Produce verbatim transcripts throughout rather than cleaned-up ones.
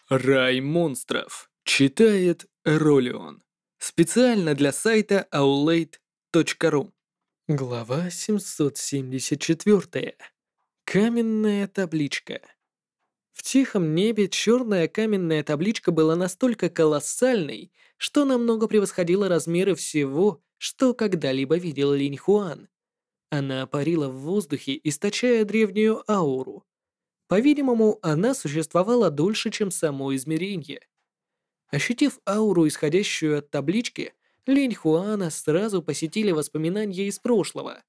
Рай монстров. Читает Ролион. Специально для сайта аулейт точка ру. Глава семьсот семьдесят четыре. Каменная табличка. В тихом небе черная каменная табличка была настолько колоссальной, что намного превосходила размеры всего, что когда-либо видел Линь Хуан. Она парила в воздухе, источая древнюю ауру. По-видимому, она существовала дольше, чем само измерение. Ощутив ауру, исходящую от таблички, Линь Хуана сразу посетили воспоминания из прошлого.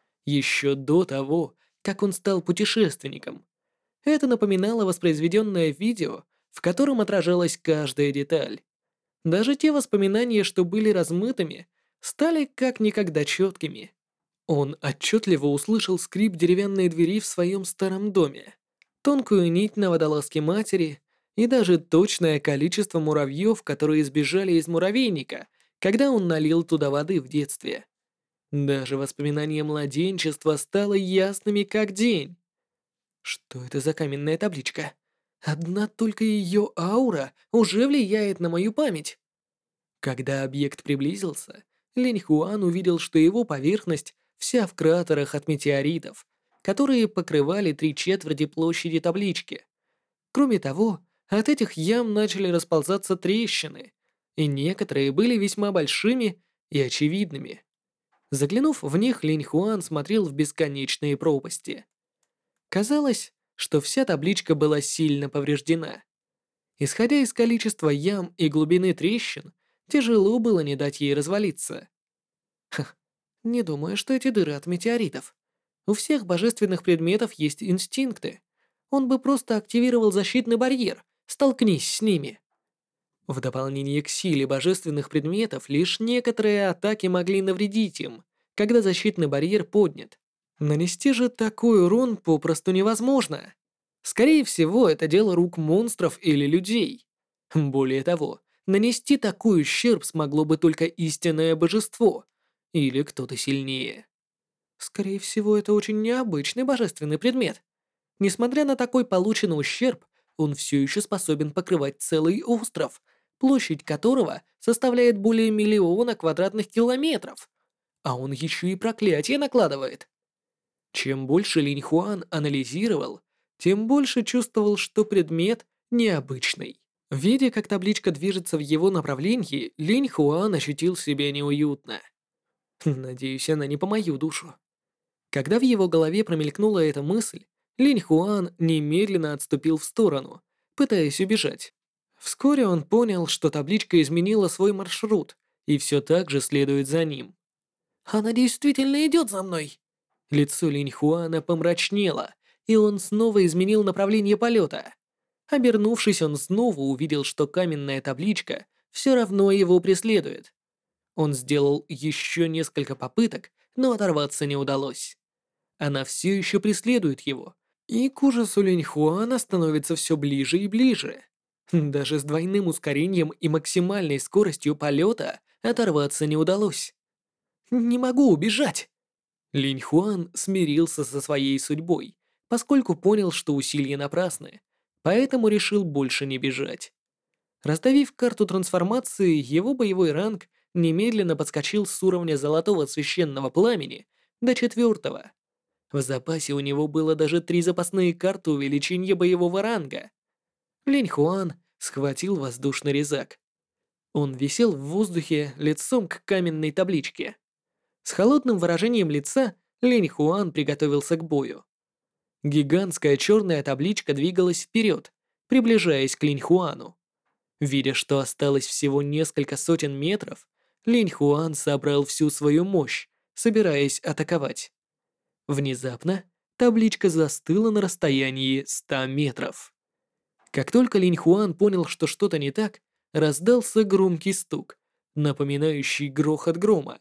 Еще до того, как он стал путешественником. Это напоминало воспроизведенное видео, в котором отражалась каждая деталь. Даже те воспоминания, что были размытыми, стали как никогда четкими. Он отчетливо услышал скрип деревянной двери в своем старом доме, тонкую нить на водолазке матери и даже точное количество муравьев, которые сбежали из муравейника, когда он налил туда воды в детстве. Даже воспоминания младенчества стало ясными как день. Что это за каменная табличка? Одна только ее аура уже влияет на мою память. Когда объект приблизился, Линь Хуан увидел, что его поверхность вся в кратерах от метеоритов, которые покрывали три четверти площади таблички. Кроме того, от этих ям начали расползаться трещины, и некоторые были весьма большими и очевидными. Заглянув в них, Линь Хуан смотрел в бесконечные пропасти. Казалось, что вся табличка была сильно повреждена. Исходя из количества ям и глубины трещин, тяжело было не дать ей развалиться. Ха, не думаю, что эти дыры от метеоритов. У всех божественных предметов есть инстинкты. Он бы просто активировал защитный барьер, столкнись с ними. В дополнение к силе божественных предметов, лишь некоторые атаки могли навредить им, когда защитный барьер поднят. Нанести же такой урон попросту невозможно. Скорее всего, это дело рук монстров или людей. Более того, нанести такой ущерб смогло бы только истинное божество или кто-то сильнее. Скорее всего, это очень необычный божественный предмет. Несмотря на такой полученный ущерб, он все еще способен покрывать целый остров, площадь которого составляет более миллиона квадратных километров. А он еще и проклятие накладывает. Чем больше Линь Хуан анализировал, тем больше чувствовал, что предмет необычный. Видя, как табличка движется в его направлении, Линь Хуан ощутил себя неуютно. Надеюсь, она не по мою душу. Когда в его голове промелькнула эта мысль, Линь Хуан немедленно отступил в сторону, пытаясь убежать. Вскоре он понял, что табличка изменила свой маршрут и все так же следует за ним. «Она действительно идет за мной!» Лицо Линь Хуана помрачнело, и он снова изменил направление полета. Обернувшись, он снова увидел, что каменная табличка все равно его преследует. Он сделал еще несколько попыток, но оторваться не удалось. Она все еще преследует его, и к ужасу Линь Хуана становится все ближе и ближе. Даже с двойным ускорением и максимальной скоростью полета оторваться не удалось. «Не могу убежать!» Линь Хуан смирился со своей судьбой, поскольку понял, что усилия напрасны, поэтому решил больше не бежать. Раздавив карту трансформации, его боевой ранг немедленно подскочил с уровня золотого священного пламени до четвертого. В запасе у него было даже три запасные карты увеличения боевого ранга. Линь Хуан схватил воздушный резак. Он висел в воздухе лицом к каменной табличке. С холодным выражением лица Линь Хуан приготовился к бою. Гигантская черная табличка двигалась вперед, приближаясь к Линь Хуану. Видя, что осталось всего несколько сотен метров, Линь Хуан собрал всю свою мощь, собираясь атаковать. Внезапно табличка застыла на расстоянии ста метров. Как только Линь Хуан понял, что что-то не так, раздался громкий стук, напоминающий грохот грома.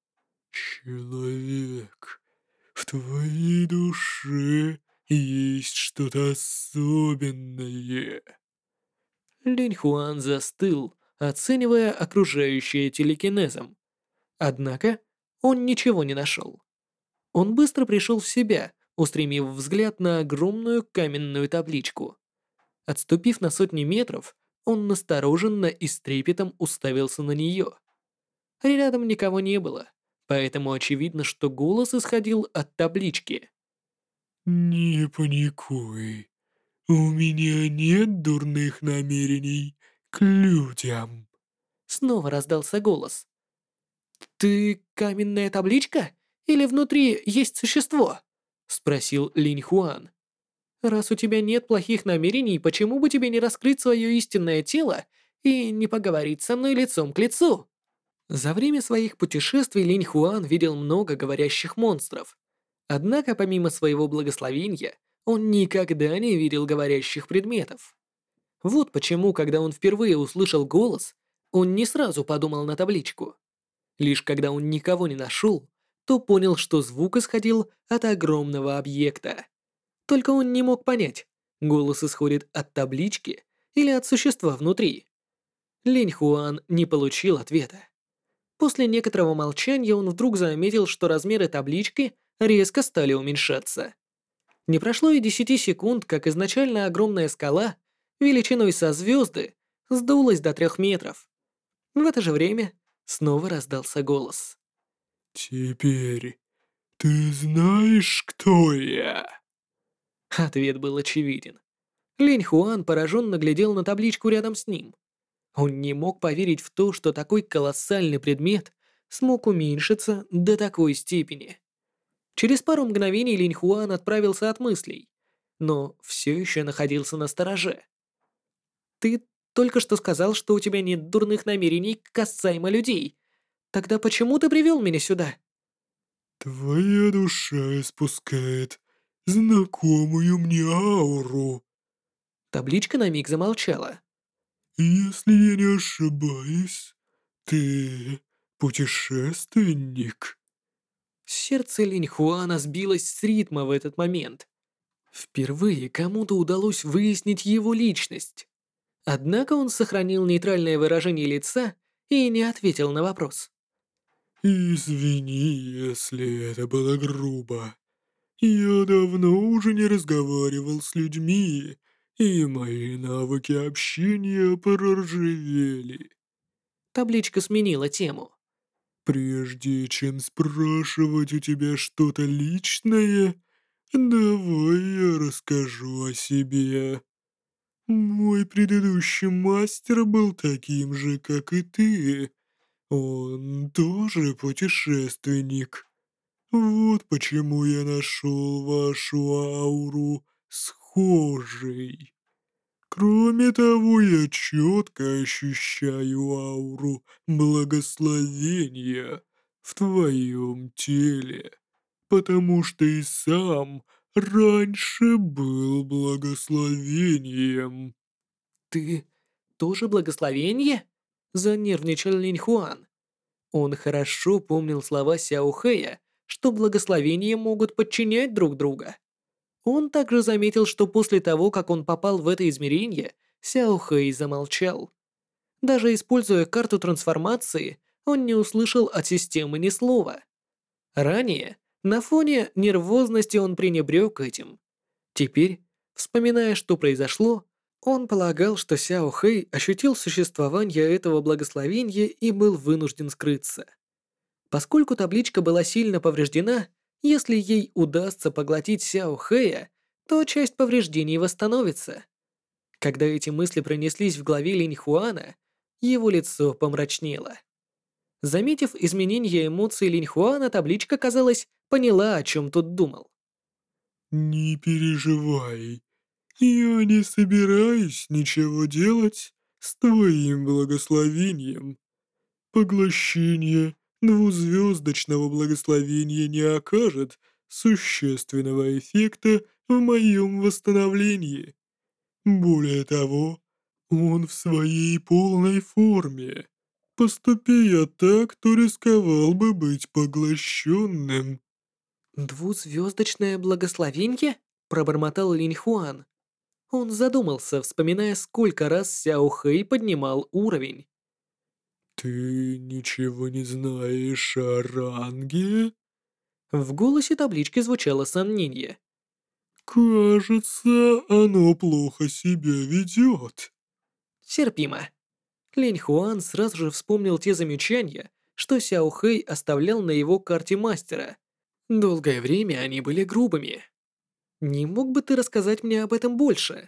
Человек, в твоей душе есть что-то особенное. Линь Хуан застыл, оценивая окружающее телекинезом. Однако он ничего не нашел. Он быстро пришел в себя, устремив взгляд на огромную каменную табличку. Отступив на сотни метров, он настороженно и с трепетом уставился на нее. Рядом никого не было, поэтому очевидно, что голос исходил от таблички. «Не паникуй. У меня нет дурных намерений к людям». Снова раздался голос. «Ты каменная табличка? Или внутри есть существо?» — спросил Линь Хуан. «Раз у тебя нет плохих намерений, почему бы тебе не раскрыть свое истинное тело и не поговорить со мной лицом к лицу?» За время своих путешествий Линь Хуан видел много говорящих монстров. Однако помимо своего благословения, он никогда не видел говорящих предметов. Вот почему, когда он впервые услышал голос, он не сразу подумал на табличку. Лишь когда он никого не нашел, то понял, что звук исходил от огромного объекта. Только он не мог понять, голос исходит от таблички или от существа внутри. Линь Хуан не получил ответа. После некоторого молчания он вдруг заметил, что размеры таблички резко стали уменьшаться. Не прошло и десяти секунд, как изначально огромная скала, величиной со звезды, сдулась до трех метров. В это же время снова раздался голос. «Теперь ты знаешь, кто я?» Ответ был очевиден. Линь Хуан пораженно глядел на табличку рядом с ним. Он не мог поверить в то, что такой колоссальный предмет смог уменьшиться до такой степени. Через пару мгновений Линь Хуан отправился от мыслей, но все еще находился на стороже. «Ты только что сказал, что у тебя нет дурных намерений касаемо людей. Тогда почему ты привел меня сюда?» «Твоя душа испускает знакомую мне ауру. Табличка на миг замолчала. Если я не ошибаюсь, ты путешественник». Сердце Линь Хуана сбилось с ритма в этот момент. Впервые кому-то удалось выяснить его личность. Однако он сохранил нейтральное выражение лица и не ответил на вопрос. «Извини, если это было грубо. Я давно уже не разговаривал с людьми, и мои навыки общения проржавели. Табличка сменила тему. Прежде чем спрашивать у тебя что-то личное, давай я расскажу о себе. Мой предыдущий мастер был таким же, как и ты. Он тоже путешественник. Вот почему я нашел вашу ауру схожей. Кроме того, я четко ощущаю ауру благословения в твоем теле, потому что и сам раньше был благословением». «Ты тоже благословение?» — занервничал Линь Хуан. Он хорошо помнил слова Сяо Хэя, что благословения могут подчинять друг друга. Он также заметил, что после того, как он попал в это измерение, Сяо Хэй замолчал. Даже используя карту трансформации, он не услышал от системы ни слова. Ранее, на фоне нервозности он пренебрег этим. Теперь, вспоминая, что произошло, он полагал, что Сяо Хэй ощутил существование этого благословения и был вынужден скрыться. Поскольку табличка была сильно повреждена, если ей удастся поглотить Сяо Хэя, то часть повреждений восстановится. Когда эти мысли пронеслись в голове Линь Хуана, его лицо помрачнело. Заметив изменение эмоций Линь Хуана, табличка, казалось, поняла, о чем тот думал. «Не переживай, я не собираюсь ничего делать с твоим благословением. Поглощение двузвездочного благословения не окажет существенного эффекта в моем восстановлении. Более того, он в своей полной форме. Поступи я так, то рисковал бы быть поглощенным». «Двузвездочное благословенье?» — пробормотал Линь Хуан. Он задумался, вспоминая, сколько раз Сяо Хэй поднимал уровень. «Ты ничего не знаешь о ранге?» В голосе таблички звучало сомнение. Кажется, оно плохо себя ведет. Терпимо. Линь Хуан сразу же вспомнил те замечания, что Сяо Хэй оставлял на его карте мастера. Долгое время они были грубыми. Не мог бы ты рассказать мне об этом больше?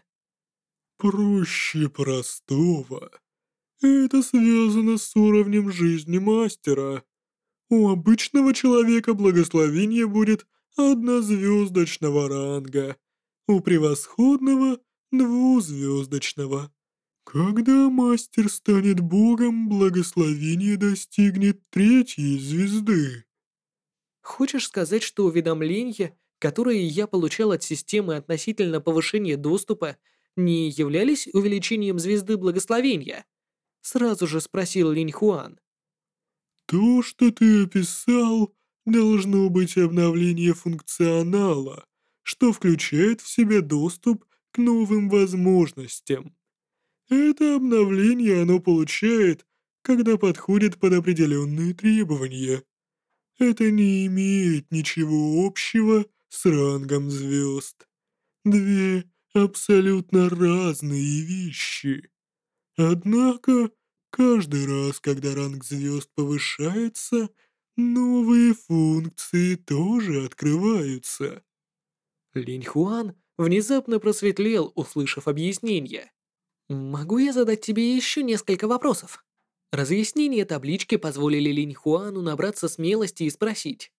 Проще простого. Это связано с уровнем жизни мастера. У обычного человека благословение будет однозвездочного ранга, у превосходного — двузвездочного. Когда мастер станет богом, благословение достигнет третьей звезды. Хочешь сказать, что уведомления, которые я получал от системы относительно повышения доступа, не являлись увеличением звезды благословения? Сразу же спросил Линь Хуан. То, что ты описал, должно быть обновление функционала, что включает в себя доступ к новым возможностям. Это обновление оно получает, когда подходит под определенные требования. Это не имеет ничего общего с рангом звезд. Две абсолютно разные вещи. Однако, каждый раз, когда ранг звезд повышается, новые функции тоже открываются. Линь Хуан внезапно просветлел, услышав объяснение. «Могу я задать тебе еще несколько вопросов?» Разъяснения таблички позволили Линь Хуану набраться смелости и спросить.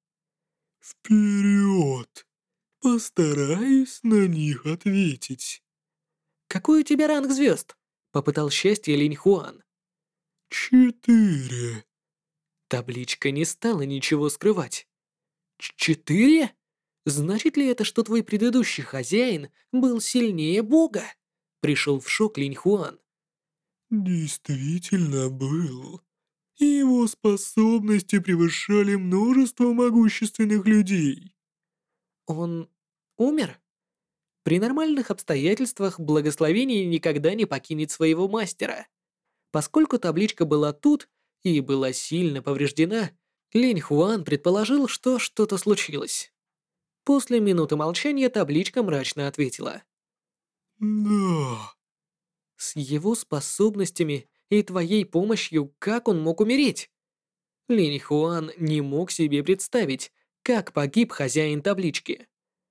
Вперед! Постараюсь на них ответить. «Какой у тебя ранг звезд?» Попытал счастье Линь Хуан. Четыре. Табличка не стала ничего скрывать. Ч- «Четыре? Значит ли это, что твой предыдущий хозяин был сильнее Бога?» Пришел в шок Линь Хуан. Действительно был. Его способности превышали множество могущественных людей. «Он умер?» При нормальных обстоятельствах благословение никогда не покинет своего мастера. Поскольку табличка была тут и была сильно повреждена, Линь Хуан предположил, что что-то случилось. После минуты молчания табличка мрачно ответила. Да, «С его способностями и твоей помощью как он мог умереть?» Линь Хуан не мог себе представить, как погиб хозяин таблички.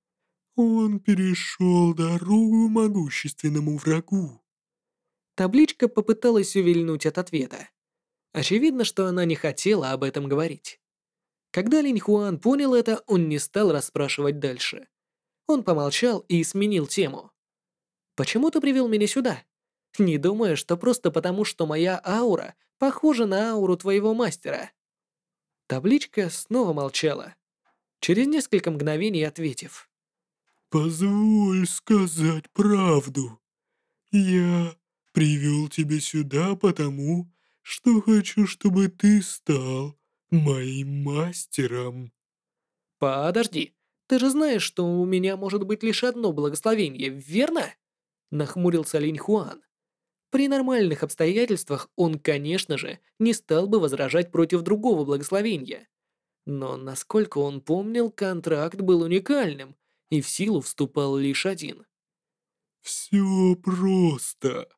он перешел дорогу могущественному врагу. Табличка попыталась увильнуть от ответа. Очевидно, что она не хотела об этом говорить. Когда Линь Хуан понял это, он не стал расспрашивать дальше. Он помолчал и сменил тему. «Почему ты привел меня сюда? Не думаю, что просто потому, что моя аура похожа на ауру твоего мастера». Табличка снова молчала, через несколько мгновений ответив. Позволь сказать правду. Я привел тебя сюда потому, что хочу, чтобы ты стал моим мастером. «Подожди, ты же знаешь, что у меня может быть лишь одно благословение, верно?» Нахмурился Линь Хуан. При нормальных обстоятельствах он, конечно же, не стал бы возражать против другого благословения. Но, насколько он помнил, контракт был уникальным, и в силу вступал лишь один. Все просто.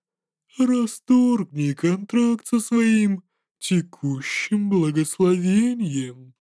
Расторгни контракт со своим текущим благословением.